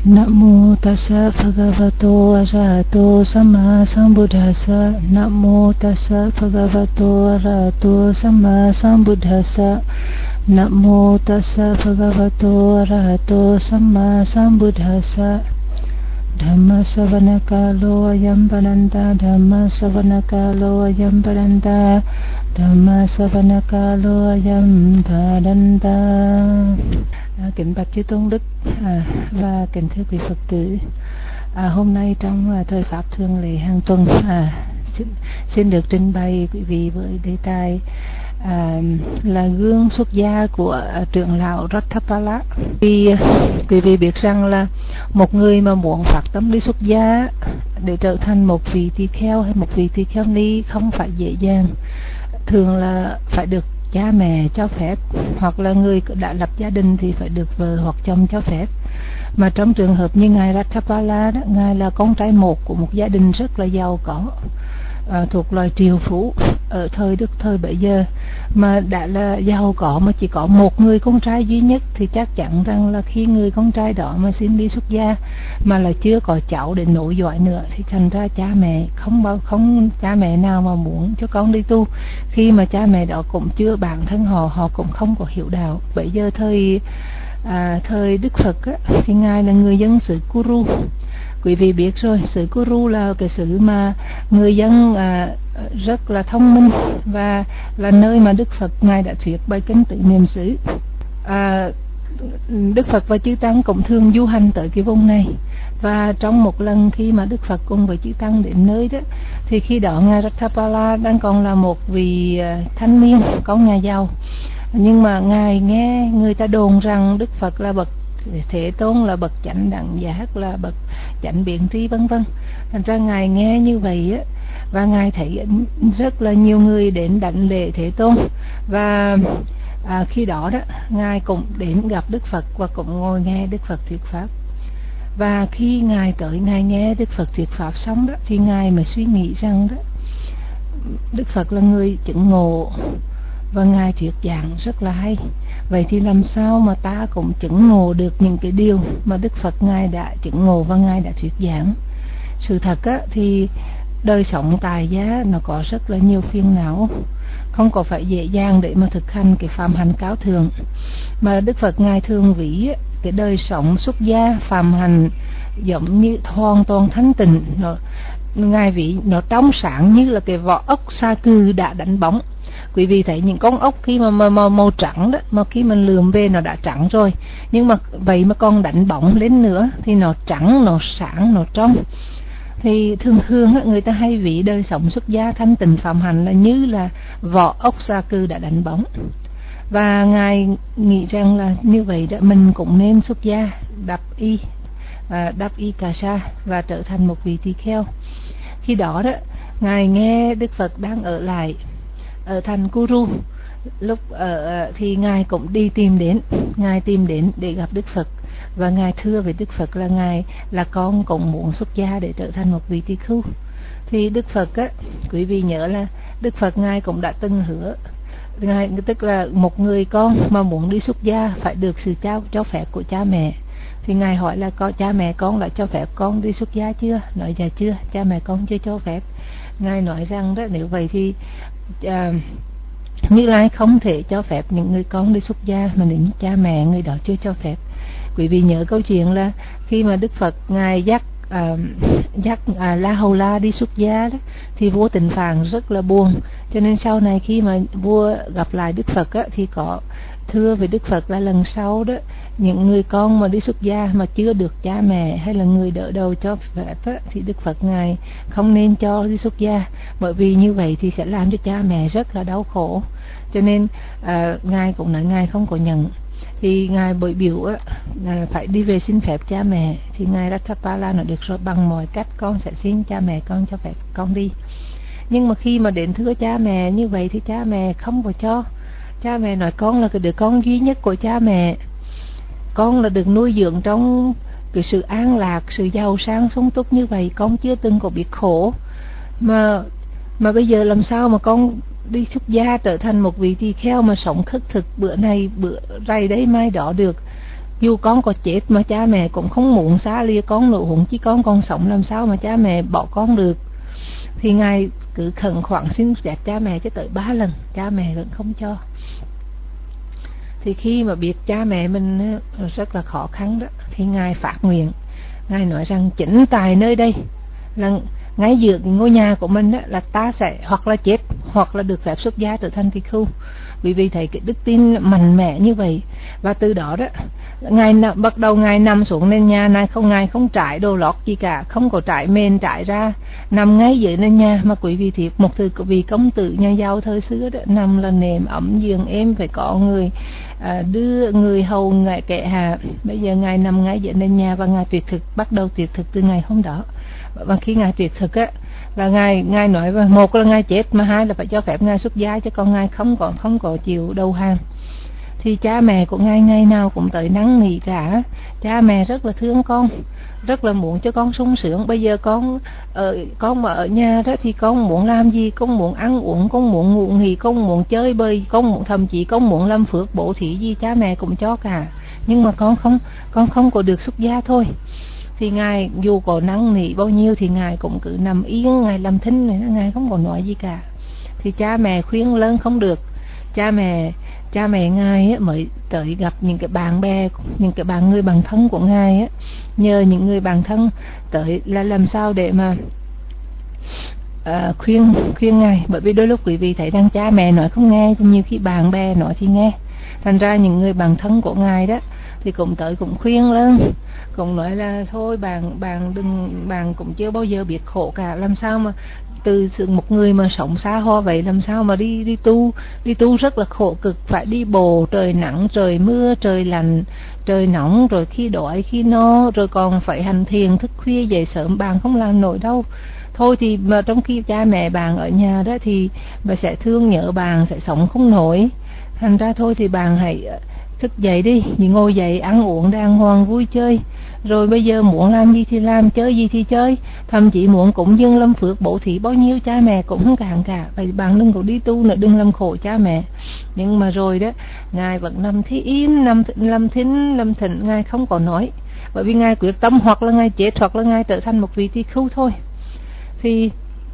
Namo tassa bhagavato arahato samma sambuddhassa. Namo tassa bhagavato arahato samma sambuddhassa. Namo tassa bhagavato arahato samma sambuddhassa. Dhamma savana kalo ayam paranta, Dhamma savana kalo ayam paranta, Dhamma savana kalo ayam paranta. Kính bạch chư tôn đức và kính thưa quý Phật tử, hôm nay trong thời pháp thường lệ hàng tuần, xin được trình bày quý vị với đề tài là gương xuất gia của trưởng lão Ratthapala. Vì quý vị biết rằng là một người mà muốn phát tâm đi xuất gia để trở thành một vị tỳ kheo hay một vị tỳ kheo ni không phải dễ dàng. Thường là phải được cha mẹ cho phép, hoặc là người đã lập gia đình thì phải được vợ hoặc chồng cho phép. Mà trong trường hợp như ngài Ratthapala đó, ngài là con trai một của một gia đình rất là giàu có, thuộc loài triều phú ở thời Đức thời bấy giờ. Mà đã là giàu có mà chỉ có một người con trai duy nhất thì chắc chắn rằng là khi người con trai đó mà xin đi xuất gia mà là chưa có cháu để nối dõi nữa thì thành ra cha mẹ không cha mẹ nào mà muốn cho con đi tu, khi mà cha mẹ đó cũng chưa, bản thân họ cũng không có hiểu đạo. Bây giờ thời Đức Phật á, thì ngài là người dân xứ Kuru. Quý vị biết rồi, xứ Kuru là cái xứ mà người dân rất là thông minh và là nơi mà Đức Phật ngài đã thuyết bài kinh Tứ Niệm xứ. Đức Phật và chư tăng cũng thường du hành tới cái vùng này. Và trong một lần khi mà Đức Phật cùng với chư tăng đến nơi đó, thì khi đó ngài Ratthapala đang còn là một vị thanh niên, con nhà giàu. Nhưng mà ngài nghe người ta đồn rằng Đức Phật là bậc Thế Tôn, là bậc chánh đẳng giác, là bậc chánh biện tri vân vân. Thành ra ngài nghe như vậy á, và ngài thấy rất là nhiều người đến đảnh lễ Thế Tôn. Và khi đó đó ngài cũng đến gặp Đức Phật và cũng ngồi nghe Đức Phật thuyết pháp. Và khi ngài tới ngài nghe Đức Phật thuyết pháp xong đó, thì ngài mới suy nghĩ rằng đó, Đức Phật là người chứng ngộ và ngài thuyết giảng rất là hay. Vậy thì làm sao mà ta cũng chứng ngộ được những cái điều mà Đức Phật ngài đã chứng ngộ và ngài đã thuyết giảng? Sự thật á, thì đời sống tại gia nó có rất là nhiều phiền não, không có phải dễ dàng để mà thực hành cái phạm hạnh cao thượng. Mà Đức Phật ngài thường ví cái đời sống xuất gia phạm hạnh giống như hoàn toàn thanh tịnh, ngài ví nó trong sáng như là cái vỏ ốc sa cừ đã đánh bóng. Quý vị thấy những con ốc khi mà màu trắng đó, mà khi mình lườm về nó đã trắng rồi, nhưng mà vậy mà còn đánh bóng lên nữa thì nó trắng, nó sáng, nó trong. Thì thường người ta hay ví đời sống xuất gia thanh tịnh phạm hạnh là như là vỏ ốc sa cừ đã đánh bóng. Và ngài nghĩ rằng là như vậy đó, mình cũng nên xuất gia đắp y cà sa và trở thành một vị tỳ kheo. Khi đó đó ngài nghe Đức Phật đang ở lại ở thành Kuru. Lúc thì ngài cũng đi tìm đến để gặp Đức Phật, và ngài thưa với Đức Phật là ngài là con cũng muốn xuất gia để trở thành một vị tỳ khưu. Thì Đức Phật á, quý vị nhớ là Đức Phật ngài cũng đã từng hứa, ngài tức là một người con mà muốn đi xuất gia phải được sự cho phép của cha mẹ. Thì ngài hỏi là cha mẹ con đã cho phép con đi xuất gia chưa? Nói dạ chưa, cha mẹ con chưa cho phép. Ngài nói rằng đó, nếu vậy thì Như Lai không thể cho phép những người con đi xuất gia mà nếu cha mẹ người đó chưa cho phép. Quý vị nhớ câu chuyện là khi mà Đức Phật ngài dắt La Hầu La đi xuất gia đó, thì vua Tịnh Phạn rất là buồn. Cho nên sau này khi mà vua gặp lại Đức Phật á, thì có thưa với Đức Phật là lần sau đó, những người con mà đi xuất gia mà chưa được cha mẹ hay là người đỡ đầu cho phép á, thì Đức Phật ngài không nên cho đi xuất gia, bởi vì như vậy thì sẽ làm cho cha mẹ rất là đau khổ. Cho nên ngài cũng nói ngài không có nhận. Thì ngài bội biểu á, phải đi về xin phép cha mẹ. Thì ngài Ratthapala nói được rồi, bằng mọi cách con sẽ xin cha mẹ con cho phép con đi. Nhưng mà khi mà đến thưa cha mẹ như vậy thì cha mẹ không có cho. Cha mẹ nói con là cái đứa con duy nhất của cha mẹ, con là được nuôi dưỡng trong cái sự an lạc, sự giàu sang sung túc như vậy, con chưa từng có biết khổ. Mà bây giờ làm sao mà con đi xuất gia trở thành một vị tỳ kheo mà sống khất thực bữa này bữa rày đấy mai đó được? Dù con có chết mà cha mẹ cũng không muốn xa lìa con nữa, huống chi con còn sống làm sao mà cha mẹ bỏ con được. Thì Ngài cứ khẩn khoản xin phép cha mẹ cho tới 3 lần, cha mẹ vẫn không cho. Thì khi mà biết cha mẹ mình rất là khó khăn đó, thì Ngài phát nguyện, Ngài nói rằng chính tại nơi đây là ngay giữa cái ngôi nhà của mình đó, là ta sẽ hoặc là chết hoặc là được phép xuất gia trở thành tỳ khưu. Vì thấy cái đức tin mạnh mẽ như vậy, và từ đó đó Ngài bắt đầu Ngài nằm xuống nền nhà này, Ngài không trải đồ lót gì cả, không có trải mền trải ra, nằm ngay dưới nền nhà. Mà quý vị thiệt, một vị công tử nhà giàu thời xưa đó, nằm là nệm ấm giường êm, phải có người đưa người hầu Ngài kệ hạ. Bây giờ Ngài nằm ngay dưới nền nhà và Ngài tuyệt thực, bắt đầu tuyệt thực từ ngày hôm đó. Và khi Ngài tuyệt thực á, là Ngài nói và một là Ngài chết, mà hai là phải cho phép Ngài xuất gia, chứ còn Ngài không có chịu đầu hàng. Thì cha mẹ của Ngài ngày nào cũng tới năn nỉ cả. Cha mẹ rất là thương con, rất là muốn cho con sung sướng. Bây giờ con mà ở nhà đó thì con muốn làm gì? Con muốn ăn uống, con muốn ngủ nghỉ, con muốn chơi bời, thậm chí con muốn làm phước bố thí gì cha mẹ cũng cho cả. Nhưng mà con không có được xuất gia thôi. Thì Ngài dù có năn nỉ bao nhiêu thì Ngài cũng cứ nằm yên, Ngài làm thinh, Ngài không có nói gì cả. Thì cha mẹ khuyên lớn không được, cha mẹ Ngài mới tới gặp những cái bạn bè, những cái người bạn thân của Ngài, nhờ những người bạn thân tới là làm sao để mà khuyên Ngài. Bởi vì đôi lúc quý vị thấy rằng cha mẹ nói không nghe, nhiều khi bạn bè nói thì nghe. Thành ra những người bạn thân của Ngài đó thì cũng tới cũng khuyên lên, cũng nói là thôi bạn cũng chưa bao giờ biết khổ cả, làm sao mà từ một người mà sống xa hoa vậy, làm sao mà đi tu rất là khổ cực, phải đi bộ trời nắng trời mưa, trời lạnh trời nóng, rồi khi đói khi no, rồi còn phải hành thiền thức khuya dậy sớm, bạn không làm nổi đâu. Thôi thì mà trong khi cha mẹ bạn ở nhà đó thì bà sẽ thương nhớ bạn, sẽ sống không nổi. Thành ra thôi thì bạn hãy thức dậy đi, ngồi dậy ăn uống đàng hoàng vui chơi, rồi bây giờ muốn làm gì thì làm, chơi gì thì chơi, thậm chí muốn cúng dường lâm phước bố thí bao nhiêu cha mẹ cũng không cản cả. Vậy bạn đừng có đi tu nữa, đừng làm khổ cha mẹ. Nhưng mà rồi đó, Ngài vẫn nằm im, lâm thinh, Ngài không có nói, bởi vì Ngài quyết tâm hoặc là Ngài chết hoặc là Ngài trở thành một vị tỳ khưu thôi. Thì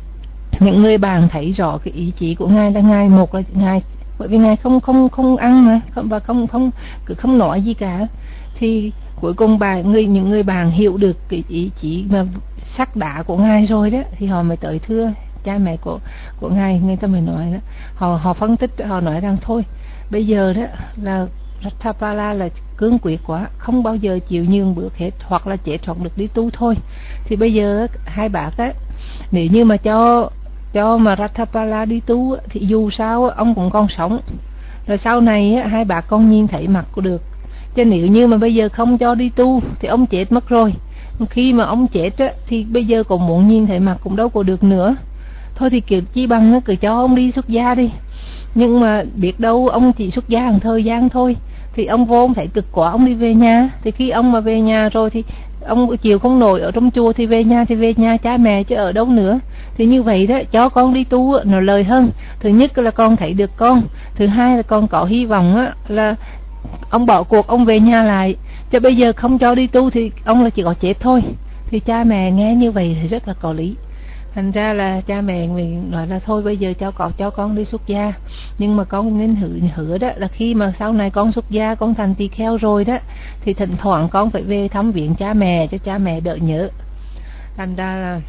những người bạn thấy rõ cái ý chí của Ngài là Ngài, một là Ngài bởi vì Ngài không ăn mà và không nói gì cả. Thì cuối cùng những người bạn hiểu được cái ý chí mà sắt đá của Ngài rồi đó, thì họ mới tới thưa cha mẹ của Ngài. Người ta mới nói đó, họ phân tích, họ nói rằng thôi bây giờ đó là Ratthapala là cương quyết quá, không bao giờ chịu nhường bước hết, hoặc là chết hoặc được đi tu thôi. Thì bây giờ hai bác á, nếu như mà cho mà Ratthapala đi tu thì dù sao ông cũng còn sống, rồi sau này hai bác con nhìn thấy mặt của được. Chứ nếu như mà bây giờ không cho đi tu thì ông chết mất rồi. Khi mà ông chết thì bây giờ còn muốn nhìn thấy mặt cũng đâu có được nữa. Thôi thì kiểu chi bằng cứ cho ông đi xuất gia đi. Nhưng mà biết đâu ông chỉ xuất gia một thời gian thôi, thì ông vô ông thấy cực quá, ông đi về nhà. Thì khi ông mà về nhà rồi thì ông chịu không nổi ở trong chùa, thì về nhà cha mẹ chứ ở đâu nữa. Thì như vậy đó, cho con đi tu nó lời hơn. Thứ nhất là con thấy được con, thứ hai là con có hy vọng là ông bỏ cuộc, ông về nhà lại. Chứ bây giờ không cho đi tu thì ông là chỉ có chết thôi. Thì cha mẹ nghe như vậy thì rất là có lý. Thành ra là cha mẹ mình nói là thôi bây giờ cho con đi xuất gia, nhưng mà con nên hứa đó là khi mà sau này con xuất gia, con thành tỳ kheo rồi đó, thì thỉnh thoảng con phải về thăm viếng cha mẹ cho cha mẹ đỡ nhớ. Thành ra là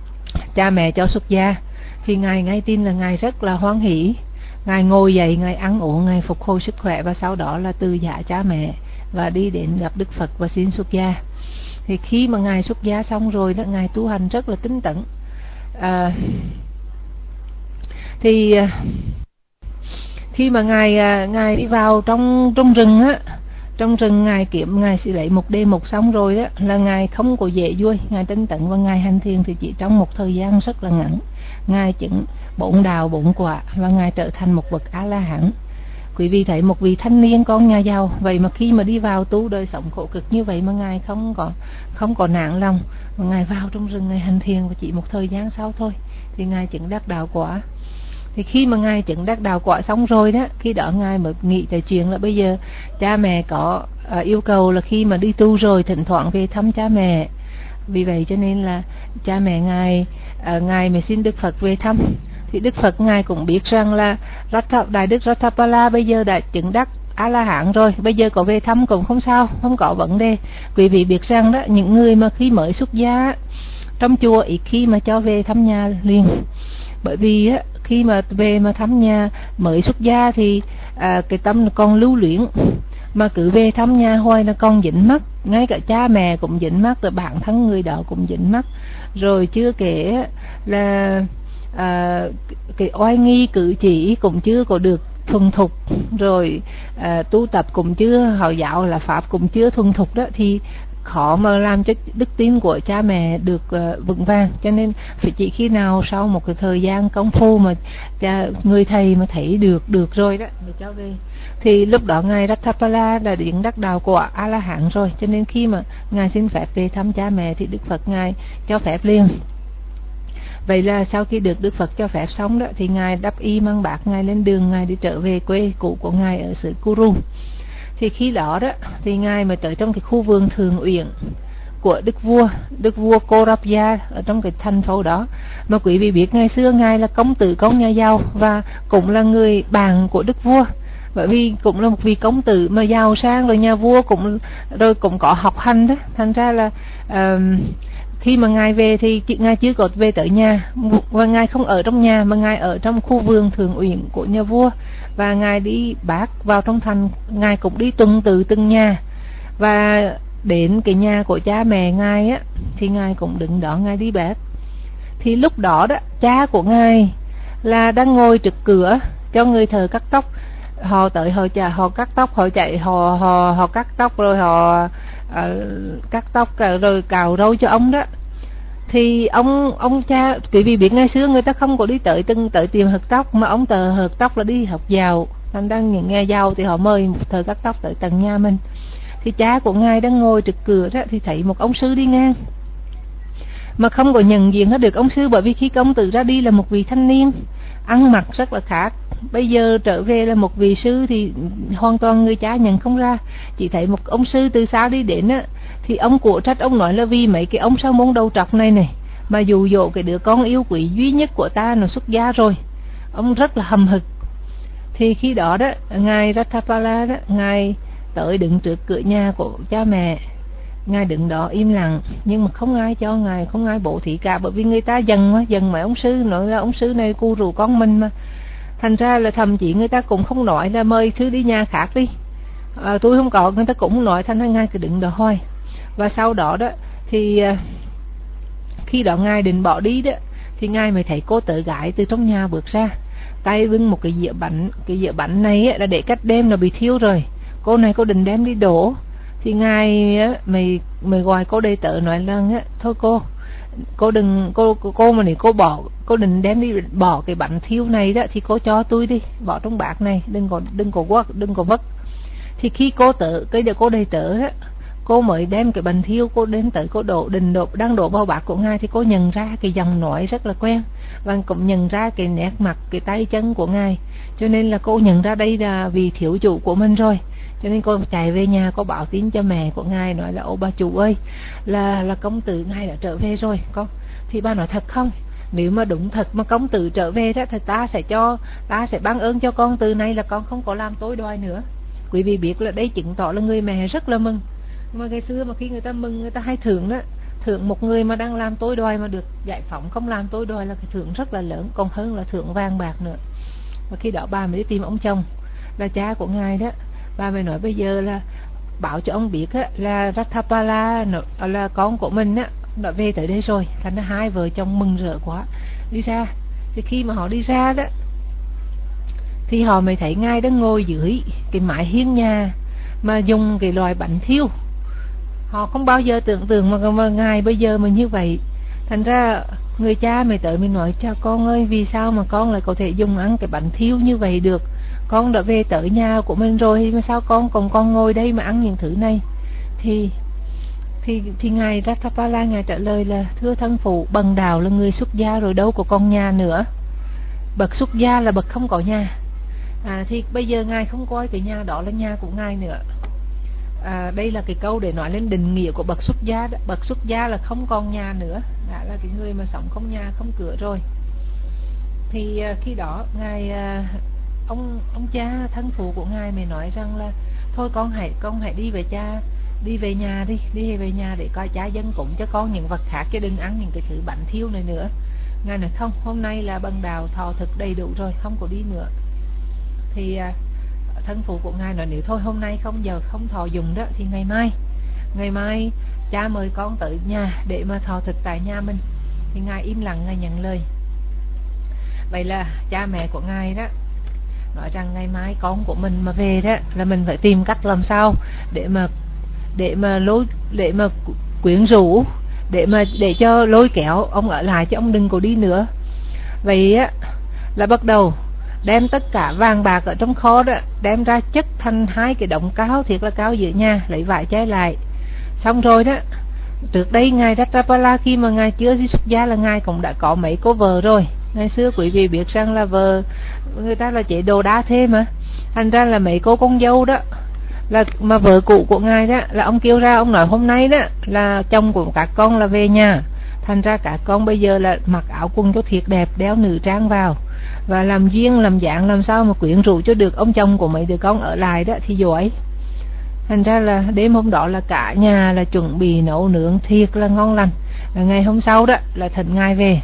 cha mẹ cho xuất gia thì Ngài nghe tin là Ngài rất là hoan hỷ. Ngài ngồi dậy, Ngài ăn uống, Ngài phục hồi sức khỏe, và sau đó là từ giả cha mẹ và đi đến gặp Đức Phật và xin xuất gia. Thì khi mà Ngài xuất gia xong rồi đó, Ngài tu hành rất là tinh tấn. Thì khi mà Ngài đi vào trong rừng á, trong rừng Ngài sẽ lấy một đêm một xong rồi đó, là Ngài không có dễ vui. Ngài tinh tấn và Ngài hành thiền thì chỉ trong một thời gian rất là ngắn, Ngài chứng 4 đạo 4 quả và Ngài trở thành một bậc A La Hán. Quý vị thấy một vị thanh niên con nhà giàu vậy mà khi mà đi vào tu đời sống khổ cực như vậy mà Ngài không có nản lòng, mà Ngài vào trong rừng Ngài hành thiền, và chỉ một thời gian sau thôi thì Ngài chứng đắc đạo quả. Thì khi mà ngài chứng đắc đạo quả xong rồi đó, khi đó ngài mới nghĩ tới chuyện là bây giờ cha mẹ có yêu cầu là khi mà đi tu rồi thỉnh thoảng về thăm cha mẹ. Vì vậy cho nên là cha mẹ ngài mới xin Đức Phật về thăm. Thì Đức Phật ngài cũng biết rằng là Đại Đức Ratthapala bây giờ đã chứng đắc A La Hán rồi, bây giờ có về thăm cũng không sao, không có vấn đề. Quý vị biết rằng đó, những người mà khi mới xuất gia trong chùa ít khi mà cho về thăm nhà liền, bởi vì á, khi mà về mà thăm nhà mới xuất gia thì cái tâm còn lưu luyến, mà cứ về thăm nhà hoài là còn dính mắc, ngay cả cha mẹ cũng dính mắc, rồi bản thân người đó cũng dính mắc, rồi chưa kể là cái oai nghi cử chỉ cũng chưa có được thuần thục, rồi tu tập cũng chưa, họ giáo là pháp cũng chưa thuần thục đó, thì khó mà làm cho đức tin của cha mẹ được vững vàng. Cho nên phải chỉ khi nào sau một cái thời gian công phu mà người thầy mà thấy được rồi đó mới cho về. Thì lúc đó ngài Ratthapala đã đến đắc đạo của A La Hán rồi, cho nên khi mà ngài xin phép về thăm cha mẹ thì Đức Phật ngài cho phép liền. Vậy là sau khi được Đức Phật cho phép xong đó, thì ngài đắp y mang bát, ngài lên đường, ngài đi trở về quê cũ của ngài ở xứ Kuru. Thì khi đó đó thì ngài mới tới trong cái khu vườn Thượng Uyển của đức vua Korabya ở trong cái thành phố đó. Mà quý vị biết ngày xưa ngài là công tử con nhà giàu và cũng là người bạn của đức vua, bởi vì cũng là một vị công tử mà giàu sang, rồi nhà vua cũng có học hành đó. Thành ra là khi mà ngài về thì ngài chưa có về tới nhà, và ngài không ở trong nhà mà ngài ở trong khu vườn Thượng Uyển của nhà vua, và ngài đi bác vào trong thành, ngài cũng đi tuần tự từng nhà, và đến cái nhà của cha mẹ ngài á thì ngài cũng đứng đó ngài đi bác. Thì lúc đó đó cha của ngài là đang ngồi trực cửa cho người thợ cắt tóc, họ tới họ cắt tóc, họ chạy họ cắt tóc, rồi họ cắt tóc rồi cạo râu cho ông đó. Thì ông cha, quý vị biết ngày xưa người ta không có đi tới tiệm hớt tóc, mà ông tờ hớt tóc là đi học giàu, thành đang những nghe giàu thì họ mời một thợ cắt tóc tới tận nhà mình. Thì cha của ngài đang ngồi trực cửa đó thì thấy một ông sư đi ngang, mà không có nhận diện nó được ông sư, bởi vì khi công tử ra đi là một vị thanh niên ăn mặc rất là khác, bây giờ trở về là một vị sư thì hoàn toàn người cha nhận không ra. Chỉ thấy một ông sư từ xa đi đến á, thì ông của trách, ông nói là vì mấy cái ông sao môn đầu trọc này mà dụ dỗ cái đứa con yêu quý duy nhất của ta nó xuất gia rồi. Ông rất là hầm hực. Thì khi đó đó ngài Ratthapala đó, ngài tới đứng trước cửa nhà của cha mẹ, ngài đứng đó im lặng, nhưng mà không ai cho ngài, không ai bố thí cả, bởi vì người ta dần mấy ông sư, nói là ông sư này cu rù con mình mà. Thành ra là thậm chí người ta cũng không nói là mời sư đi nhà khác đi, tôi không có, người ta cũng không nói. Thành ra ngài cứ đứng đó thôi. Và sau đó đó thì khi đó ngài định bỏ đi đó, thì ngài mới thấy cô tớ gái từ trong nhà bước ra, tay bưng một cái dĩa bánh. Cái dĩa bánh này là để cách đêm là bị thiêu rồi, cô này cô định đem đi đổ. Thì ngài mày gọi cô đây tớ nói rằng thôi cô đừng, cô mà nếu cô định đem đi bỏ cái bánh thiêu này đó thì cô cho tôi đi, bỏ trong bát này, đừng có vất. Thì khi cô đây tớ đó, cô mới đem cái bánh thiêu, cô đến tới cô đang đổ vào bát của ngài, thì cô nhận ra cái giọng nói rất là quen, và cũng nhận ra cái nét mặt, cái tay chân của ngài, cho nên là cô nhận ra đây là vì thiếu chủ của mình rồi. Cho nên cô chạy về nhà, cô báo tin cho mẹ của ngài, nói là: ô bà chủ ơi, là công tử ngài đã trở về rồi con. Thì bà nói: thật không? Nếu mà đúng thật mà công tử trở về đó thì ta sẽ ban ơn cho con, từ nay là con không có làm tối đoài nữa. Quý vị biết là đây chứng tỏ là người mẹ rất là mừng. Mà ngày xưa mà khi người ta mừng, người ta hay thưởng đó, thưởng một người mà đang làm tối đoài mà được giải phóng, không làm tối đoài là cái thưởng rất là lớn, còn hơn là thưởng vàng bạc nữa. Và khi đó bà mới đi tìm ông chồng là cha của ngài đó. Bà mới nói bây giờ là bảo cho ông biết á, là Ratthapala là con của mình á, đã về tới đây rồi. Thành ra hai vợ chồng mừng rỡ quá đi ra. Thì khi mà họ đi ra đó thì họ mới thấy ngài đang ngồi dưới cái mái hiên nhà mà dùng cái loại bánh thiêu. Họ không bao giờ tưởng tượng mà ngài bây giờ mà như vậy. Thành ra người cha mới tới mình nói: cha con ơi, vì sao mà con lại có thể dùng ăn cái bánh thiêu như vậy được? Con đã về tới nhà của mình rồi mà sao con ngồi đây mà ăn những thứ này? Thì ngài Ratthapala ngài trả lời là: thưa thân phụ, bần đạo là người xuất gia rồi, đâu có con nhà nữa. bậc xuất gia là bậc không có nhà. Thì bây giờ ngài không coi cái nhà đó là nhà của ngài nữa. Đây là cái câu để nói lên định nghĩa của bậc xuất gia đó. Bậc xuất gia là không còn nhà nữa, đã là cái người mà sống không nhà không cửa rồi. Thì khi đó ngài ông cha thân phụ của ngài mới nói rằng là thôi con hãy đi về cha, đi về nhà để coi cha dân cúng cho con những vật khác, chứ đừng ăn những cái thứ bánh thiêu này nữa. Ngài nói không, hôm nay là bần đạo thọ thực đầy đủ rồi, không có đi nữa. Thì thân phụ của ngài nói nếu thôi hôm nay không thọ dùng đó thì ngày mai cha mời con tới nhà để mà thọ thực tại nhà mình. Thì ngài im lặng, ngài nhận lời. Vậy là cha mẹ của ngài đó nói rằng ngày mai con của mình mà về đó là mình phải tìm cách làm sao để mà quyến rũ, để cho lôi kéo ông ở lại, chứ ông đừng có đi nữa. Vậy á là bắt đầu đem tất cả vàng bạc ở trong kho đó đem ra chất thành 2 cái đống cao, thiệt là cao giữa nhà, lấy vải che lại. Xong rồi đó, trước đây ngài Ratthapala khi mà ngài chưa đi xuất gia là ngài cũng đã có mấy cô vợ rồi. Ngày xưa quý vị biết rằng là vợ người ta là chế độ đa thê mà, thành ra là mấy cô con dâu đó là mà vợ cũ của ngài đó là ông kêu ra, ông nói hôm nay đó là chồng của các con là về nhà, thành ra các con bây giờ là mặc áo quần cho thiệt đẹp, đeo nữ trang vào và làm duyên làm dạng làm sao mà quyến rũ cho được ông chồng của mấy đứa con ở lại đó thì giỏi. Thành ra là đêm hôm đó là cả nhà là chuẩn bị nấu nướng thiệt là ngon lành. Ngày hôm sau đó là thỉnh ngài về.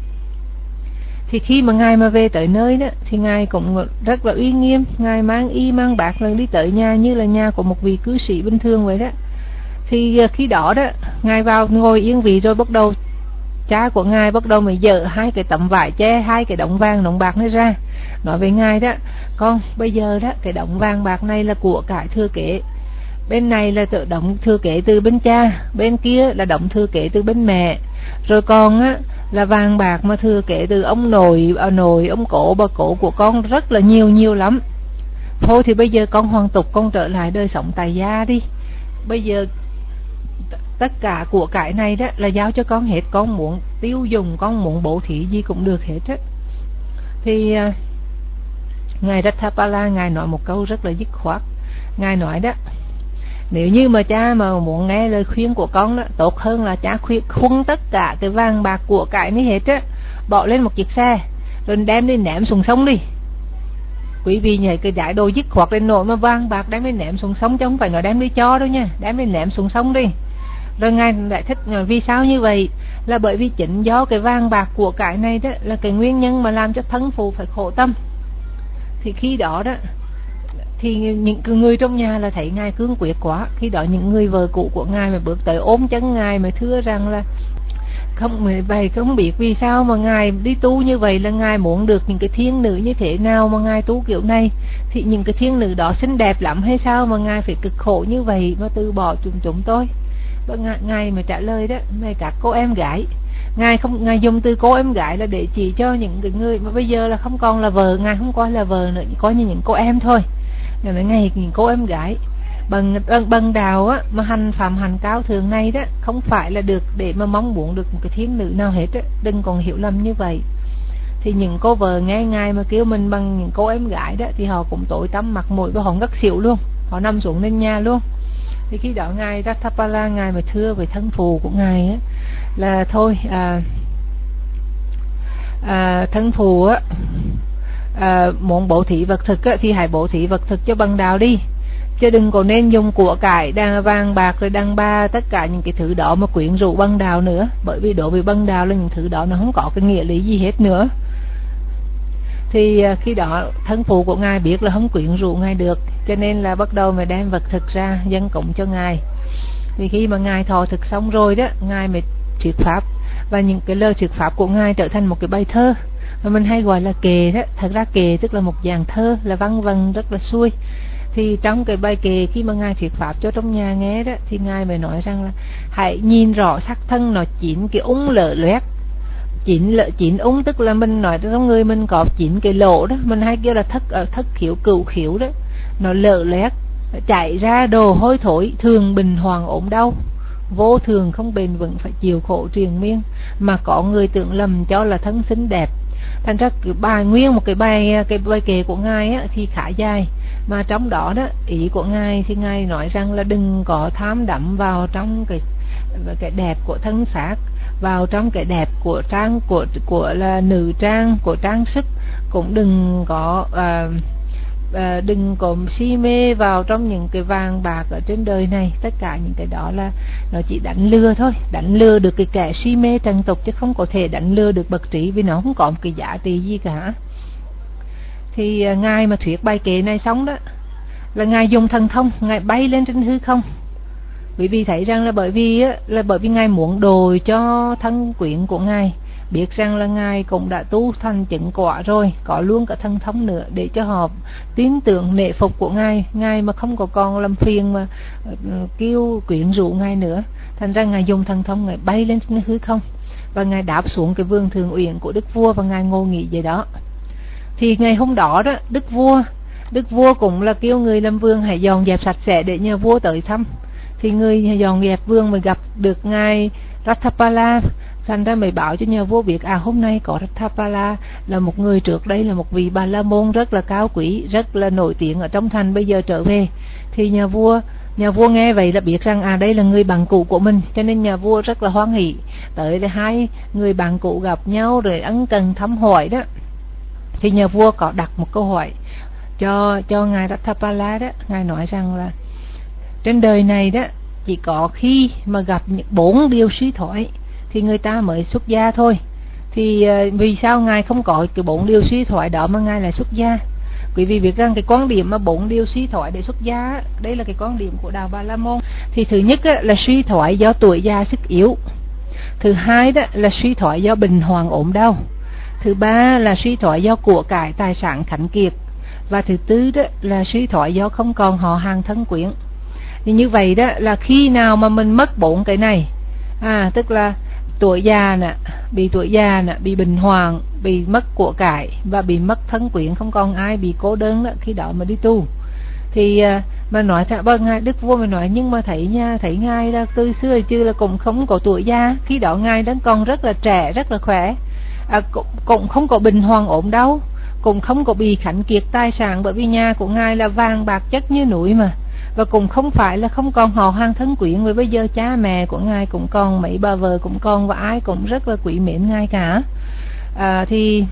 Thì khi mà ngài mà về tới nơi đó thì ngài cũng rất là uy nghiêm, ngài mang y mang bạc lần đi tới nhà như là nhà của một vị cư sĩ bình thường vậy đó. Thì khi đó đó ngài vào ngồi yên vị rồi bắt đầu cha của ngài bắt đầu mới dỡ 2 cái tấm vải che 2 cái đống vàng đống bạc này ra, nói với ngài đó: con bây giờ đó cái đống vàng bạc này là của cải thừa kế, bên này là đống thừa kế từ bên cha, bên kia là đống thừa kế từ bên mẹ, rồi còn á là vàng bạc mà thừa kế từ ông nội, ông cổ, bà cổ của con rất là nhiều lắm. Thôi thì bây giờ con hoàn tục, con trở lại đời sống tại gia đi. Bây giờ tất cả của cải này đó là giao cho con hết, con muốn tiêu dùng, con muốn bố thí gì cũng được hết á. Thì ngài Ratthapala ngài nói một câu rất là dứt khoát. Ngài nói đó: nếu như mà cha mà muốn nghe lời khuyên của con đó, tốt hơn là cha khuân tất cả cái vàng bạc của cải này hết á, bỏ lên một chiếc xe rồi đem đi ném xuống sông đi. Quý vị nhảy cái đại đồ dứt khoát lên nổi mà vàng bạc đem đi ném xuống sông, chứ không phải nói đem đi cho đâu nha, đem đi ném xuống sông đi. Rồi ngài giải thích vì sao như vậy, là bởi vì chính do cái vàng bạc của cải này đó là cái nguyên nhân mà làm cho thân phụ phải khổ tâm. Thì khi đó đó thì những người trong nhà là thấy ngài cương quyết quá. Khi đó những người vợ cũ của ngài mà bước tới ôm chân ngài mà thưa rằng là không biết vì sao mà ngài đi tu như vậy, là ngài muốn được những cái thiên nữ như thế nào mà ngài tu kiểu này, thì những cái thiên nữ đó xinh đẹp lắm hay sao mà ngài phải cực khổ như vậy mà từ bỏ chúng tôi. Và ngài mà trả lời đó: này các cô em gái, ngài dùng từ cô em gái là để chỉ cho những cái người mà bây giờ là không còn là vợ, ngài không coi là vợ nữa, coi như những cô em thôi. Ngài nói ngày những cô em gái bần đạo á mà phạm hành cao thường này đó không phải là được để mà mong muốn được một cái thiên nữ nào hết á, đừng còn hiểu lầm như vậy. Thì những cô vợ nghe ngài mà kêu mình bằng những cô em gái đó thì họ cũng tối tăm mặt mũi và họ ngất xỉu luôn, họ nằm xuống lên nhà luôn. Thì khi đó ngài Ratthapala ngài mới thưa với thân phụ của ngài á là thôi thân phụ á muốn bố thí vật thực á, thì hãy bố thí vật thực cho bần đạo đi, chứ đừng có nên dùng của cải vàng bạc rồi đàn ba tất cả những cái thứ đó mà quyến rũ bần đạo nữa, bởi vì đối với bần đạo là những thứ đó nó không có cái nghĩa lý gì hết nữa. Thì khi đó thân phụ của ngài biết là không quyến rũ ngài được, cho nên là bắt đầu mà đem vật thực ra dâng cúng cho ngài. Thì khi mà ngài thọ thực xong rồi đó, ngài mới thuyết pháp, và những cái lời thuyết pháp của ngài trở thành một cái bài thơ mà mình hay gọi là kệ đó. Thật ra kệ tức là một dạng thơ, là văn vần rất là xuôi. Thì trong cái bài kệ khi mà ngài thuyết pháp cho trong nhà nghe đó, thì ngài mới nói rằng là hãy nhìn rõ sắc thân nó 9 cái ung lở loét. 9 ung tức là mình nói trong người mình có 9 cái lỗ đó, mình hay kêu là thất khiếu cửu khiếu đó, nó lở loét chảy ra đồ hôi thối, thường bình hoàng ốm đau, vô thường không bền vững, phải chịu khổ triền miên. Mà có người tưởng lầm cho là thân xinh đẹp, Thành ra cái bài nguyên một cái bài kệ của ngài á, thì khá dài, mà trong đó đó ý của ngài thì ngài nói rằng là đừng có tham đắm vào trong cái đẹp của thân xác, vào trong cái đẹp của trang của là nữ trang, của trang sức, cũng đừng có đừng có si mê vào trong những cái vàng bạc ở trên đời này. Tất cả những cái đó là nó chỉ đánh lừa thôi, đánh lừa được cái kẻ si mê trần tục, chứ không có thể đánh lừa được bậc trí, vì nó không có một cái giá trị gì cả. Thì ngài mà thuyết bài kệ này xong đó là ngài dùng thần thông, ngài bay lên trên hư không. Quý vị thấy rằng là bởi vì ngài muốn đồ cho thân quyến của ngài biết rằng là ngài cũng đã tu thành chứng quả rồi, có luôn cả thần thông nữa, để cho họ tin tưởng nể phục của ngài mà không có còn làm phiền mà kêu quyến rũ ngài nữa. Thành ra ngài dùng thần thông, ngài bay lên trên hư không và ngài đáp xuống cái vườn Thượng Uyển của đức vua, và ngài ngồi nghỉ vậy đó. Thì ngày hôm đó đó, đức vua cũng là kêu người làm vườn hãy dọn dẹp sạch sẽ để nhờ vua tới thăm. Thì người dọn dẹp vườn mà gặp được ngài Ratthapala, thành ra mới báo cho nhà vua biết hôm nay có Ratthapala là một người trước đây là một vị Bà La Môn rất là cao quý, rất là nổi tiếng ở trong thành, bây giờ trở về. Thì nhà vua nghe vậy là biết rằng đây là người bạn cũ của mình, cho nên nhà vua rất là hoan hỉ. Tới là hai người bạn cũ gặp nhau rồi ân cần thăm hỏi đó. Thì nhà vua có đặt một câu hỏi cho ngài Ratthapala đó. Ngài nói rằng là trên đời này đó chỉ có khi mà gặp những 4 điều suy thoái thì người ta mới xuất gia thôi. Thì vì sao ngài không có cái 4 điều suy thoái đó mà ngài lại xuất gia? Quý vị biết rằng cái quan điểm mà 4 điều suy thoái để xuất gia, đây là cái quan điểm của đạo Bà La Môn. Thì thứ nhất là suy thoái do tuổi già sức yếu, thứ hai đó là suy thoái do bệnh hoạn ốm đau, thứ ba là suy thoái do của cải tài sản khánh kiệt, và thứ tư đó là suy thoái do không còn họ hàng thân quyến. Thì như vậy đó là khi nào mà mình mất 4 cái này, tức là tuổi già nè, bị bệnh hoạn, bị mất của cải và bị mất thân quyến, không còn ai, bị cô đơn đó, khi đó mà đi tu. Thì mà nói thật, ngài đức vua mà nói, nhưng mà thấy ngài là từ xưa chứ là cũng không có tuổi già, khi đó ngài đang còn rất là trẻ, rất là khỏe, cũng không có bệnh hoạn ốm đau, cũng không có bị khánh kiệt tài sản, bởi vì nhà của ngài là vàng bạc chất như núi mà, và cũng không phải là không còn họ hàng thân quyến, người bây giờ cha mẹ của ngài cũng còn, mấy bà vợ cũng còn, và ai cũng rất là quý mến ngài cả. Thì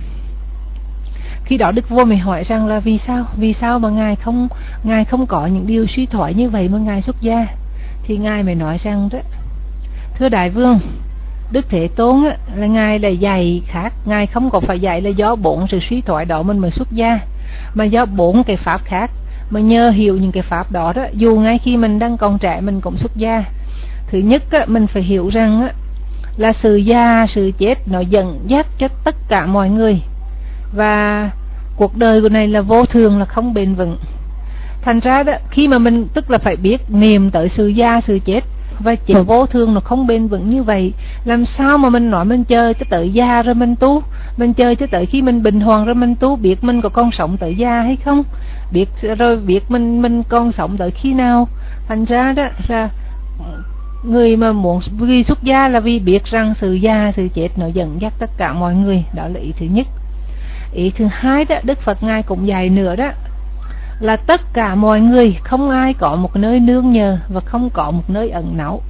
khi đó đức vua mới hỏi rằng là vì sao mà ngài không có những điều suy thoái như vậy mà ngài xuất gia? Thì ngài mới nói rằng đó, thưa đại vương, Đức Thế Tôn là ngài là dạy khác, ngài không có phải dạy là do 4 sự suy thoái đó mình mới xuất gia, mà do 4 cái pháp khác. Mà nhờ hiểu những cái pháp đó đó, dù ngay khi mình đang còn trẻ mình cũng xuất gia. Thứ nhất mình phải hiểu rằng là sự già, sự chết nó dẫn dắt cho tất cả mọi người, và cuộc đời của này là vô thường, là không bền vững. Thành ra đó, khi mà mình tức là phải biết niệm tới sự già, sự chết và chết vô thường, nó không bền vững như vậy. Làm sao mà mình nói mình chơi cho tới già rồi mình tu, mình chơi cho tới khi mình bình hoàng rồi mình tu, biết mình có còn sống tới già hay không, biết rồi biết mình còn sống tới khi nào. Thành ra đó là người mà muốn ghi xuất gia là vì biết rằng sự già, sự chết nó dẫn dắt tất cả mọi người. Đó là ý thứ nhất. Ý thứ hai đó, Đức Phật ngài cũng dạy nữa đó, là tất cả mọi người không ai có một nơi nương nhờ và không có một nơi ẩn náu.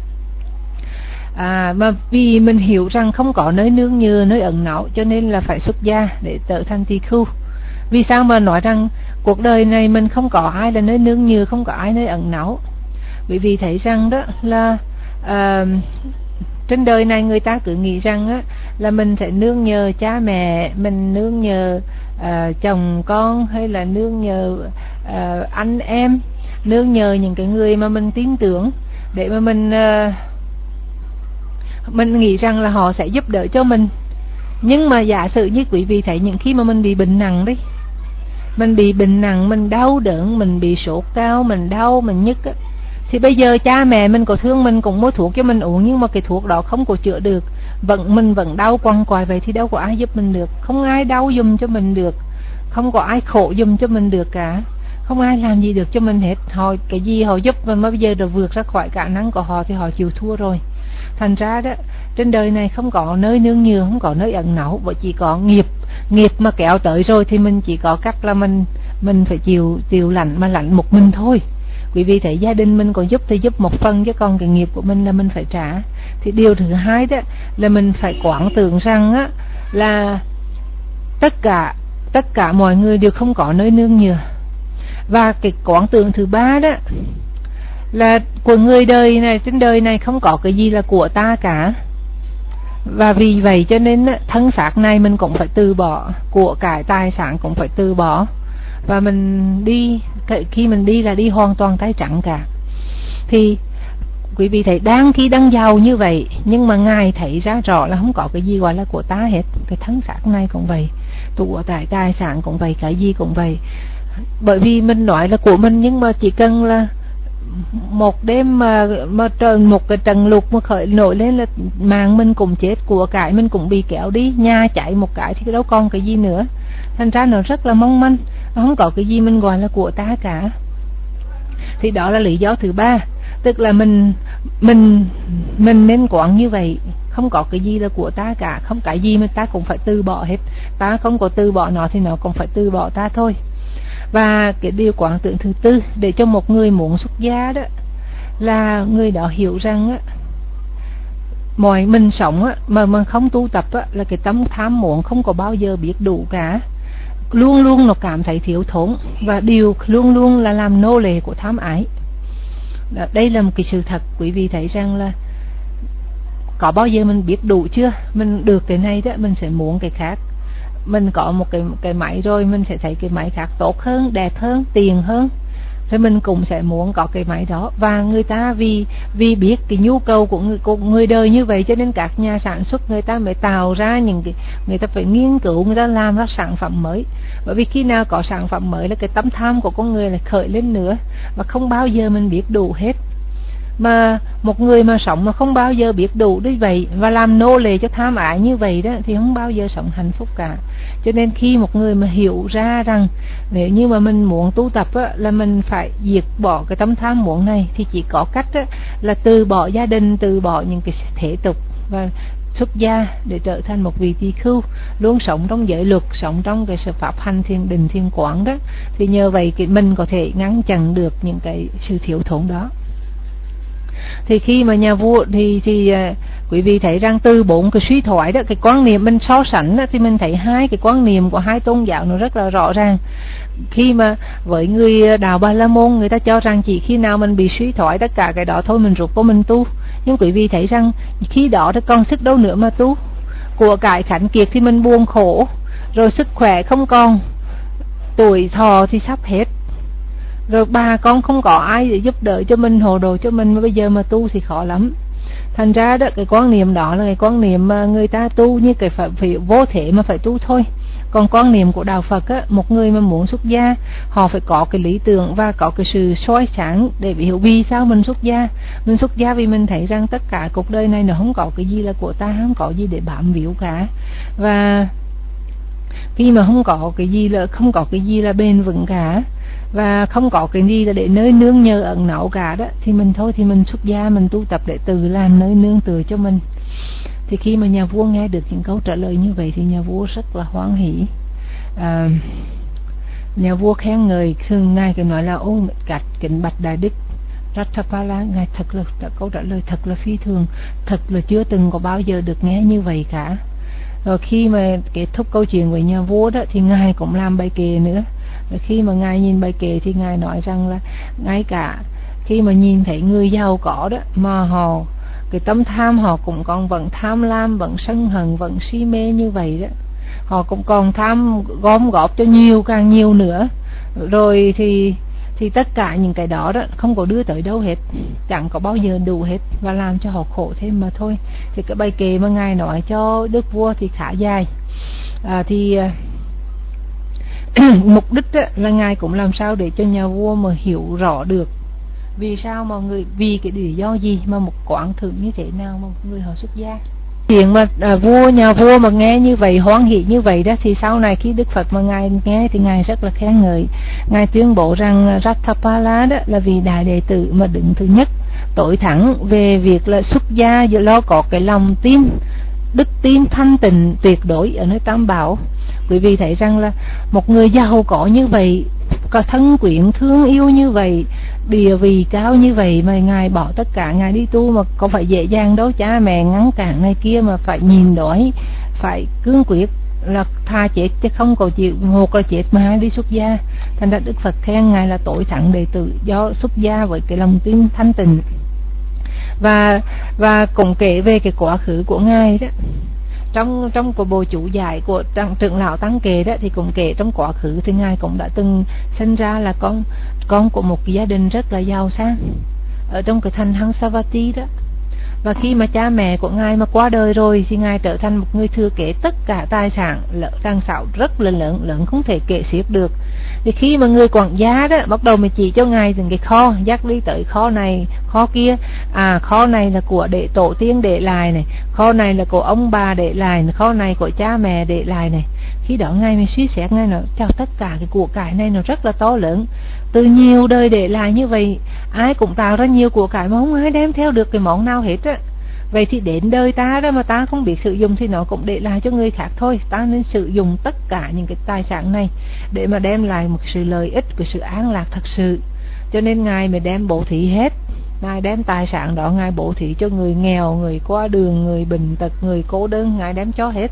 Mà vì mình hiểu rằng không có nơi nương nhờ, nơi ẩn náu, cho nên là phải xuất gia để trở thành tỳ khưu. Vì sao mà nói rằng cuộc đời này mình không có ai là nơi nương nhờ, không có ai nơi ẩn náu? Bởi vì thấy rằng đó là trên đời này người ta cứ nghĩ rằng là mình sẽ nương nhờ cha mẹ, mình nương nhờ chồng con, hay là nương nhờ anh em, nương nhờ những cái người mà mình tin tưởng, để mà mình nghĩ rằng là họ sẽ giúp đỡ cho mình. Nhưng mà giả sử như quý vị thấy những khi mà mình bị bệnh nặng đấy, mình bị bệnh nặng, mình đau đớn, mình bị sốt cao, mình đau, mình nhức á, thì bây giờ cha mẹ mình có thương mình cũng mua thuốc cho mình uống, nhưng mà cái thuốc đó không có chữa được, mình vẫn đau quằn quại vậy thì đâu có ai giúp mình được, không ai đau giùm cho mình được, không có ai khổ giùm cho mình được cả, không ai làm gì được cho mình hết. Họ cái gì họ giúp mình mà bây giờ rồi vượt ra khỏi khả năng của họ thì họ chịu thua rồi. Thành ra đó, trên đời này không có nơi nương nhờ, không có nơi ẩn náu, bởi chỉ có nghiệp. nghiệp mà kéo tới rồi thì mình chỉ có cách là mình phải chịu lạnh, mà lạnh một mình thôi. Quý vị thấy gia đình mình còn giúp thì giúp một phần, chứ còn cái nghiệp của mình là mình phải trả. Thì điều thứ hai đó là mình phải quán tưởng rằng á, là tất cả mọi người đều không có nơi nương nhờ. Và cái quán tưởng thứ ba đó là của người đời này, trên đời này không có cái gì là của ta cả. Và vì vậy cho nên thân xác này mình cũng phải từ bỏ, của cải tài sản cũng phải từ bỏ. Và mình đi, khi mình đi là đi hoàn toàn tay trắng cả. Thì quý vị thấy khi đang giàu như vậy, nhưng mà Ngài thấy ra rõ là không có cái gì gọi là của ta hết. Cái thân xác này cũng vậy, của tài sản cũng vậy, cái gì cũng vậy. Bởi vì mình nói là của mình, nhưng mà chỉ cần là một đêm mà một cái trận lục mà khởi nổi lên là mạng mình cũng chết, của cải mình cũng bị kéo đi, nhà chạy một cái thì đâu còn cái gì nữa. Thành ra nó rất là mong manh, không có cái gì mình gọi là của ta cả. Thì đó là lý do thứ ba, tức là mình nên quán như vậy, không có cái gì là của ta cả, không cái gì mà ta cũng phải từ bỏ hết. Ta không có từ bỏ nó thì nó cũng phải từ bỏ ta thôi. Và cái điều quán tưởng thứ tư để cho một người muốn xuất gia đó là người đó hiểu rằng á, mọi mình sống á, mà mình không tu tập á, là cái tâm tham muốn không có bao giờ biết đủ cả. Luôn luôn nó cảm thấy thiếu thốn, và điều luôn luôn là làm nô lệ của tham ái. Đây là một cái sự thật. Quý vị thấy rằng là có bao giờ mình biết đủ chưa? Mình được cái này đó, mình sẽ muốn cái khác. Mình có một cái máy rồi, mình sẽ thấy cái máy khác tốt hơn, đẹp hơn, tiền hơn, rồi mình cũng sẽ muốn có cái máy đó. Và người ta vì biết cái nhu cầu của người đời như vậy, cho nên các nhà sản xuất người ta mới tạo ra những cái, người ta phải nghiên cứu, người ta làm ra sản phẩm mới. Bởi vì khi nào có sản phẩm mới là cái tâm tham của con người lại khởi lên nữa, và không bao giờ mình biết đủ hết. Mà một người mà sống mà không bao giờ biết đủ như vậy, và làm nô lệ cho tham ái như vậy đó, thì không bao giờ sống hạnh phúc cả. Cho nên khi một người mà hiểu ra rằng nếu như mà mình muốn tu tập á, là mình phải diệt bỏ cái tâm tham muốn này, thì chỉ có cách á, là từ bỏ gia đình, từ bỏ những cái thể tục, và xuất gia để trở thành một vị tỳ khưu, luôn sống trong giới luật, sống trong cái sự pháp hành thiền định thiền quán đó. Thì nhờ vậy mình có thể ngăn chặn được những cái sự thiếu thốn đó. Thì khi mà nhà vua thì quý vị thấy rằng từ 4 cái suy thoái đó, cái quan niệm mình so sánh đó, thì mình thấy hai cái quan niệm của hai tôn giáo nó rất là rõ ràng. Khi mà với người đạo Bà La Môn, người ta cho rằng chỉ khi nào mình bị suy thoái tất cả cái đó thôi, mình rút vào mình tu. Nhưng quý vị thấy rằng khi đó thì còn sức đâu nữa mà tu. Của cải khánh kiệt thì mình buồn khổ, rồi sức khỏe không còn, tuổi thọ thì sắp hết, rồi bà con không có ai để giúp đỡ cho mình, hộ đồ cho mình, mà bây giờ mà tu thì khó lắm. Thành ra đó, cái quan niệm đó là cái quan niệm mà người ta tu như cái phải vô thể mà phải tu thôi. Còn quan niệm của đạo Phật á, một người mà muốn xuất gia, họ phải có cái lý tưởng và có cái sự soi sáng để hiểu vì sao mình xuất gia. Mình xuất gia vì mình thấy rằng tất cả cuộc đời này nó không có cái gì là của ta, không có gì để bám víu cả. Và khi mà không có cái gì là bền vững cả, và không có cái gì là để nơi nương nhờ ẩn náu cả đó, thì mình xuất gia, mình tu tập để tự làm nơi nương tựa cho mình. Thì khi mà nhà vua nghe được những câu trả lời như vậy thì nhà vua rất là hoan hỷ. Nhà vua khen ngợi, thường ngài cái nói là ô cạch kính bạch đại đức Ratthapala, ngài thật là câu trả lời thật là phi thường, thật là chưa từng có bao giờ được nghe như vậy cả. Rồi khi mà kết thúc câu chuyện với nhà vua đó, thì ngài cũng làm bài kệ nữa. Rồi khi mà ngài nhìn bài kệ thì ngài nói rằng là ngay cả khi mà nhìn thấy người giàu có đó, mà họ cái tâm tham họ cũng còn vẫn tham lam, vẫn sân hận, vẫn si mê như vậy đó, họ cũng còn tham gom góp cho nhiều, càng nhiều nữa. Rồi thì tất cả những cái đó đó không có đưa tới đâu hết, chẳng có bao giờ đủ hết, và làm cho họ khổ thêm mà thôi. Thì cái bài kệ mà ngài nói cho đức vua thì khá dài. Mục đích là ngài cũng làm sao để cho nhà vua mà hiểu rõ được vì sao mà vì cái lý do gì mà một quán thượng như thế nào mà một người họ xuất gia. Chuyện mà nhà vua mà nghe như vậy, hoan hỷ như vậy đó, thì sau này khi Đức Phật mà ngài nghe thì ngài rất là khen ngợi. Ngài tuyên bố rằng Ratthapala đó là vị đại đệ tử mà đứng thứ nhất, tối thắng về việc là xuất gia, lo có cái lòng tin đức tin thanh tịnh tuyệt đối ở nơi Tam Bảo. Quý vị thấy rằng là một người giàu có như vậy, có thân quyến thương yêu như vậy, địa vị cao như vậy mà ngài bỏ tất cả ngài đi tu, mà có phải dễ dàng đâu. Cha mẹ ngăn cản này kia mà phải nhìn đói, phải cương quyết là tha chết chứ không có chịu, một là chết mà hai đi xuất gia. Thành ra Đức Phật khen ngài là tối thắng đệ tử do xuất gia với cái lòng tin thanh tịnh. Và cũng kể về cái quá khứ của ngài đó, trong của bộ chủ giải của trưởng lão Tăng Kệ đó, thì cũng kể trong quá khứ thì ngài cũng đã từng sinh ra là con của một cái gia đình rất là giàu sang ở trong cái thành Hansavati đó. Và khi mà cha mẹ của ngài mà qua đời rồi thì ngài trở thành một người thừa kế tất cả tài sản trang xảo rất là lớn không thể kể xiết được. Thì khi mà người quản gia đó bắt đầu mới chỉ cho ngài từng cái kho, dắt đi tới kho này kho kia, kho này là của tổ tiên để lại này, kho này là của ông bà để lại này, kho này của cha mẹ để lại này. Khi đó ngài mới suy xét, ngài nói chào tất cả cái của cải này nó rất là to lớn, từ nhiều đời để lại như vậy, ai cũng tạo ra nhiều của cải mà không ai đem theo được cái món nào hết á. Vậy thì đến đời ta đó mà ta không biết sử dụng thì nó cũng để lại cho người khác thôi. Ta nên sử dụng tất cả những cái tài sản này để mà đem lại một sự lợi ích, của sự an lạc thật sự. Cho nên ngài mới đem bố thí hết. Ngài đem tài sản đó ngài bố thí cho người nghèo, người qua đường, người bệnh tật, người cô đơn, ngài đem cho hết.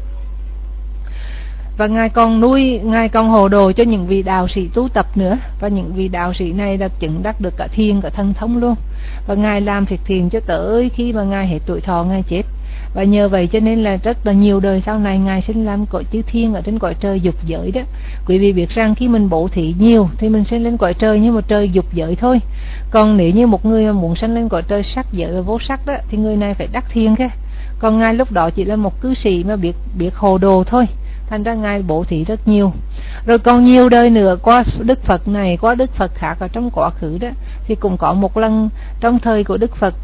Và ngài còn hồ đồ cho những vị đạo sĩ tu tập nữa. Và những vị đạo sĩ này đã chứng đắc được cả thiên cả thần thông luôn. Và ngài làm việc thiện cho tới khi mà ngài hết tuổi thọ ngài chết. Và nhờ vậy cho nên là rất là nhiều đời sau này ngài sinh làm cõi chư thiên ở trên cõi trời dục giới đó. Quý vị biết rằng khi mình bố thí nhiều thì mình sinh lên cõi trời nhưng mà trời dục giới thôi. Còn nếu như một người mà muốn sinh lên cõi trời sắc giới và vô sắc đó thì người này phải đắc thiên kia. Còn ngài lúc đó chỉ là một cư sĩ mà biết hồ đồ thôi. Thành ra ngài bố thí rất nhiều. Rồi còn nhiều đời nữa qua Đức Phật này, qua Đức Phật khác ở trong quá khứ đó, thì cũng có một lần trong thời của Đức Phật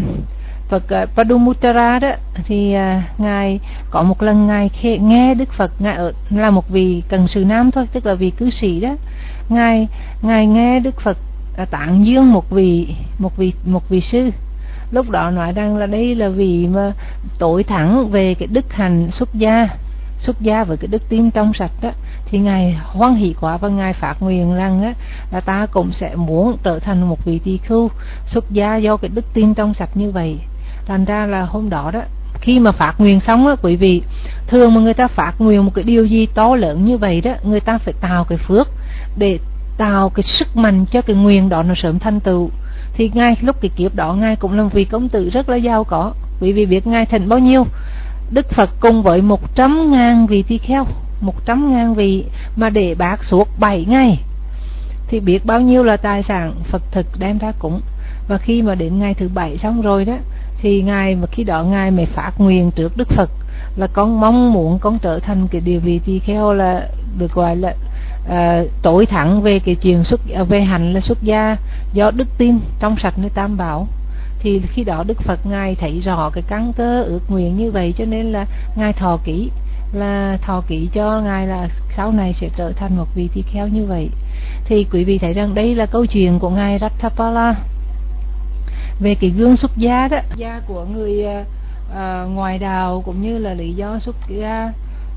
Padumuttara đó, thì ngài có một lần ngài nghe Đức Phật, ngài là một vị cận sự nam thôi, tức là vị cư sĩ đó, ngài nghe Đức Phật tán dương một vị sư. Lúc đó nói rằng là đây là vị mà tối thắng về cái đức hành xuất gia với cái đức tin trong sạch đó, thì ngài hoan hỷ quá và ngài phát nguyện rằng đó là ta cũng sẽ muốn trở thành một vị tỳ khưu xuất gia do cái đức tin trong sạch như vậy. Thành ra là hôm đó đó, khi mà phát nguyện xong á, quý vị, thường mà người ta phát nguyện một cái điều gì to lớn như vậy đó, người ta phải tạo cái phước để tạo cái sức mạnh cho cái nguyện đó nó sớm thành tựu. Thì ngay lúc cái kiếp đó ngài cũng là một vị công tử rất là giàu có. Quý vị biết ngài thịnh bao nhiêu? Đức Phật cùng với 100.000 vị tỳ kheo, 100.000 vị mà để bác suốt 7 ngày thì biết bao nhiêu là tài sản Phật thực đem ra cúng. Và khi mà đến ngày thứ 7 xong rồi đó, thì khi đó ngài mới phát nguyện trước Đức Phật là con mong muốn con trở thành cái địa vị tỳ kheo là được gọi là tối thắng về cái chuyện về hành là xuất gia do đức tin trong sạch nơi Tam Bảo. Thì khi đó Đức Phật ngài thấy rõ cái căn cơ ước nguyện như vậy, cho nên là ngài thọ ký cho ngài là sau này sẽ trở thành một vị tỳ kheo như vậy. Thì quý vị thấy rằng đây là câu chuyện của ngài Ratthapala về cái gương xuất gia đó, gia của người ngoài đạo, cũng như là lý do xuất gia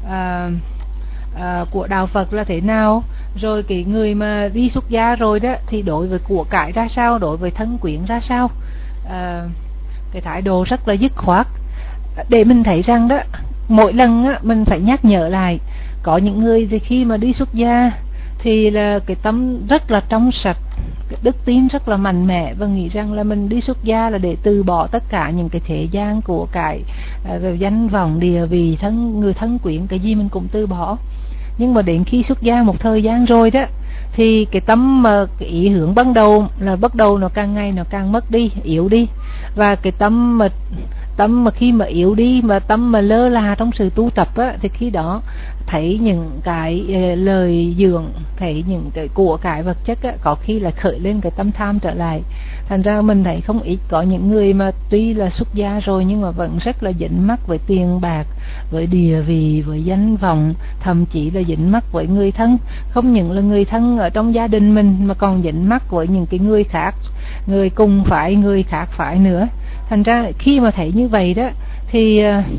của đạo Phật là thế nào. Rồi cái người mà đi xuất gia rồi đó thì đối với của cải ra sao, đối với thân quyến ra sao, cái thái độ rất là dứt khoát, để mình thấy rằng đó mỗi lần á, mình phải nhắc nhở lại. Có những người thì khi mà đi xuất gia thì là cái tâm rất là trong sạch, cái đức tin rất là mạnh mẽ, và nghĩ rằng là mình đi xuất gia là để từ bỏ tất cả những cái thế gian của cải, rồi danh vọng địa vị người thân quyến, cái gì mình cũng từ bỏ. Nhưng mà đến khi xuất gia một thời gian rồi đó thì cái tâm mà cái ý hướng bắt đầu nó càng ngày nó càng mất đi, yếu đi. Và cái tâm mà khi mà yếu đi, mà tâm mà lơ là trong sự tu tập á, thì khi đó thấy những cái lời dường, thấy những cái của cải vật chất á, có khi là khởi lên cái tâm tham trở lại. Thành ra mình thấy không ít có những người mà tuy là xuất gia rồi nhưng mà vẫn rất là dính mắc với tiền bạc, với địa vị, với danh vọng, thậm chí là dính mắc với người thân. Không những là người thân ở trong gia đình mình mà còn dính mắc với những cái người khác, người cùng phải, người khác phải nữa. Thành ra khi mà thấy như vậy đó thì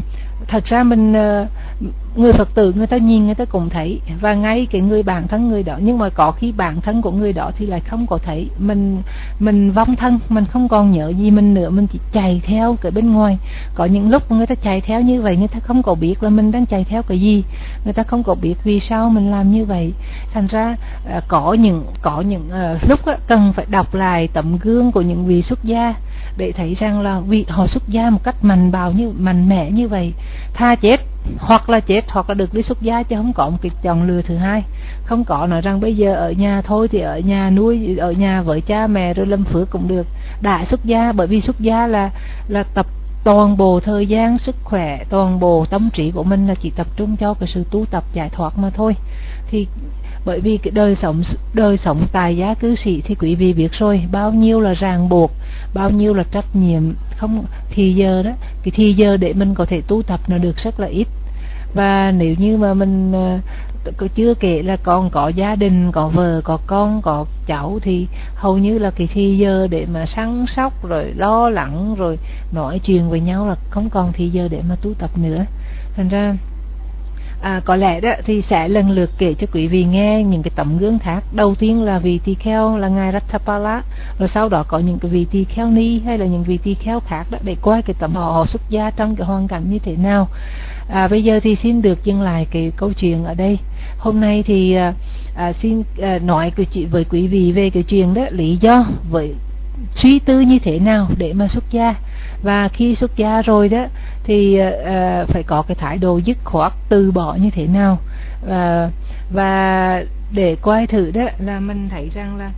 thật ra mình người Phật tử người ta nhìn người ta cũng thấy, và ngay cái người bản thân người đó, nhưng mà có khi bản thân của người đó thì lại không có thấy. Mình vong thân, mình không còn nhớ gì mình nữa, mình chỉ chạy theo cái bên ngoài. Có những lúc người ta chạy theo như vậy, người ta không có biết là mình đang chạy theo cái gì, người ta không có biết vì sao mình làm như vậy. Thành ra có những lúc cần phải đọc lại tấm gương của những vị xuất gia để thấy rằng là vì họ xuất gia một cách mạnh mẽ như vậy, tha chết hoặc là được đi xuất gia, chứ không có một cái chọn lựa thứ hai. Không có nói rằng bây giờ ở nhà thôi thì ở nhà nuôi, ở nhà với cha mẹ rồi lâm phước cũng được. Đã xuất gia, bởi vì xuất gia là tập toàn bộ thời gian, sức khỏe, toàn bộ tâm trí của mình là chỉ tập trung cho cái sự tu tập giải thoát mà thôi. Thì bởi vì cái đời sống tài giá cư sĩ thì quý vị biết rồi, bao nhiêu là ràng buộc, bao nhiêu là trách nhiệm, không thì giờ đó, cái thì giờ để mình có thể tu tập nó được rất là ít. Và nếu như mà mình chưa kể là còn có gia đình, có vợ, có con, có cháu, thì hầu như là cái thì giờ để mà săn sóc rồi lo lắng rồi nói chuyện với nhau là không còn thì giờ để mà tu tập nữa. Thành ra có lẽ đó thì sẽ lần lượt kể cho quý vị nghe những cái tấm gương khác. Đầu tiên là vị tỳ kheo là ngài Ratthapala, rồi sau đó có những cái vị tỳ kheo ni hay là những vị tỳ kheo khác đó, để coi cái tấm họ xuất gia trong cái hoàn cảnh như thế nào. Bây giờ thì xin được dừng lại cái câu chuyện ở đây. Hôm nay thì xin nói cái chuyện với quý vị về cái chuyện đó, lý do với suy tư như thế nào để mà xuất gia, và khi xuất gia rồi đó thì phải có cái thái độ dứt khoát từ bỏ như thế nào. Và để coi thử đó là mình thấy rằng là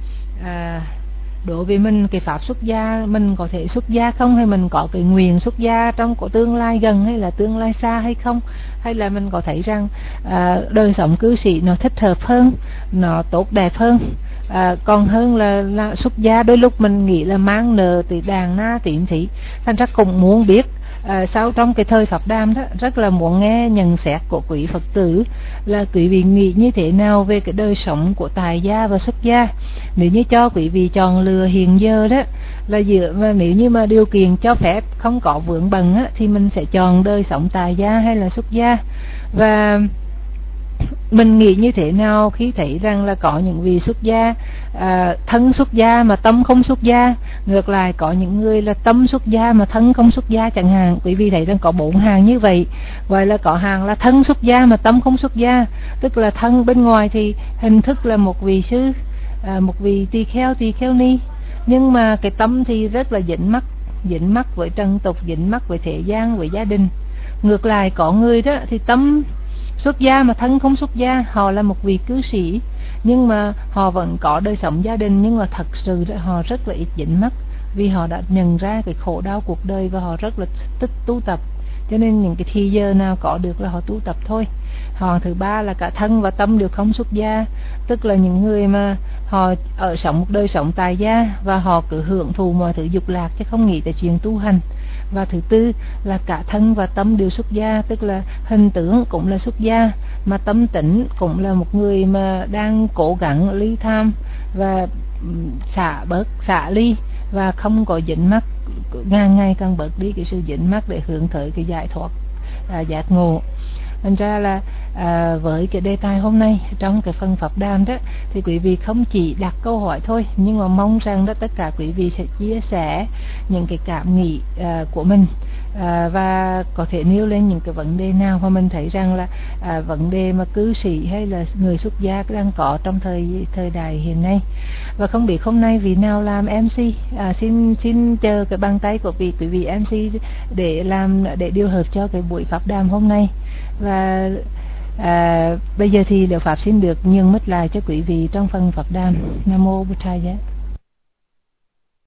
đối với mình cái pháp xuất gia mình có thể xuất gia không, hay mình có cái nguyện xuất gia trong có tương lai gần hay là tương lai xa hay không, hay là mình có thấy rằng đời sống cư sĩ nó thích hợp hơn, nó tốt đẹp hơn, còn hơn là xuất gia. Đôi lúc mình nghĩ là mang nợ từ đàn na tiện thị. Thành ra cũng muốn biết sau trong cái thời Pháp Đàm đó, rất là muốn nghe nhận xét của quý Phật tử là quý vị nghĩ như thế nào về cái đời sống của tại gia và xuất gia. Nếu như cho quý vị chọn lựa hiện giờ đó là nếu như mà điều kiện cho phép, không có vướng bận á, thì mình sẽ chọn đời sống tại gia hay là xuất gia. Và mình nghĩ như thế nào khi thấy rằng là có những vị xuất gia thân xuất gia mà tâm không xuất gia, ngược lại có những người là tâm xuất gia mà thân không xuất gia chẳng hạn. Quý vị thấy rằng có 4 hàng như vậy, gọi là có hàng là thân xuất gia mà tâm không xuất gia, tức là thân bên ngoài thì hình thức là một vị sư, một vị tỳ kheo ni, nhưng mà cái tâm thì rất là dính mắc với trần tục, dính mắc với thế gian, với gia đình. Ngược lại có người đó thì tâm xuất gia mà thân không xuất gia, họ là một vị cư sĩ nhưng mà họ vẫn có đời sống gia đình, nhưng mà thật sự họ rất là ít dính mắc, vì họ đã nhận ra cái khổ đau cuộc đời và họ rất là thích tu tập, cho nên những cái thì giờ nào có được là họ tu tập thôi. Họ thứ ba là cả thân và tâm đều không xuất gia, tức là những người mà họ sống một đời sống tài gia và họ cứ hưởng thụ mọi thứ dục lạc chứ không nghĩ tới chuyện tu hành. Và thứ tư là cả thân và tâm đều xuất gia, tức là hình tướng cũng là xuất gia, mà tâm tỉnh cũng là một người mà đang cố gắng ly tham và xả ly và không có dính mắc, ngày càng bớt đi cái sự dính mắc để hướng tới cái giải thoát, giác ngộ. Thành ra là với cái đề tài hôm nay trong cái phần Pháp Đàm đó thì quý vị không chỉ đặt câu hỏi thôi, nhưng mà mong rằng đó tất cả quý vị sẽ chia sẻ những cái cảm nghĩ của mình, và có thể nêu lên những cái vấn đề nào mà mình thấy rằng là vấn đề mà cư sĩ hay là người xuất gia đang có trong thời đại hiện nay. Và không biết hôm nay vị nào làm MC, xin chờ cái bàn tay của quý vị MC để điều hợp cho cái buổi Pháp Đàm hôm nay. Và bây giờ thì Đạo Pháp xin được nhường mic lại cho quý vị trong phần Pháp Đàm. Nam mô Bụt Thầy.